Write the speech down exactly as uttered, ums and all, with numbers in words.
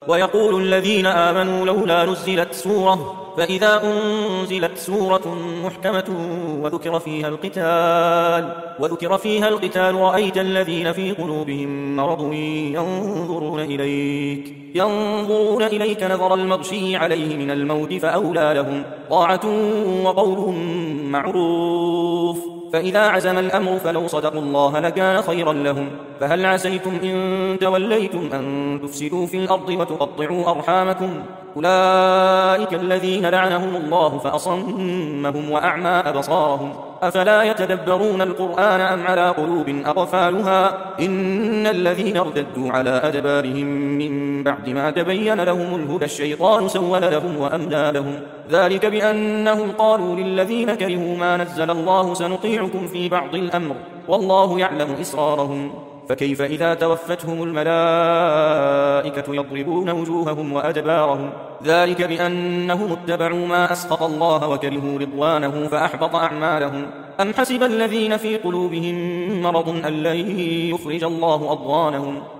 ويقول الذين آمنوا لولا نزلت سورة فإذا أنزلت سورة محكمة وذكر فيها القتال وذكر فيها القتال رأيت الذين في قلوبهم مرض ينظرون إليك ينظرون إليك نظر المغشي عليه من الموت فأولى لهم طاعة وقول معروف فإذا عزم الأمر فلو صدقوا الله لكان خيرا لهم فهل عسيتم إن توليتم أن تفسدوا في الأرض وتقطعوا أرحامكم أولئك الذين لعنهم الله فأصمهم وأعمى أبصارهم أفلا يتدبرون القرآن أم على قلوب أقفالها إن الذين ارتدوا على أدبارهم من بعد ما تبين لهم الهدى الشيطان سول لهم وأملى لهم ذلك بأنهم قالوا للذين كرهوا ما نزل الله سنطيعكم في بعض الأمر والله يعلم إسرارهم فكيف إذا توفتهم الملائكة يضربون وجوههم وأدبارهم ذلك بأنهم اتبعوا ما أسخط الله وكرهوا رضوانه فأحبط أعمالهم أم حسب الذين في قلوبهم مرض أن لن يخرج الله أضغانهم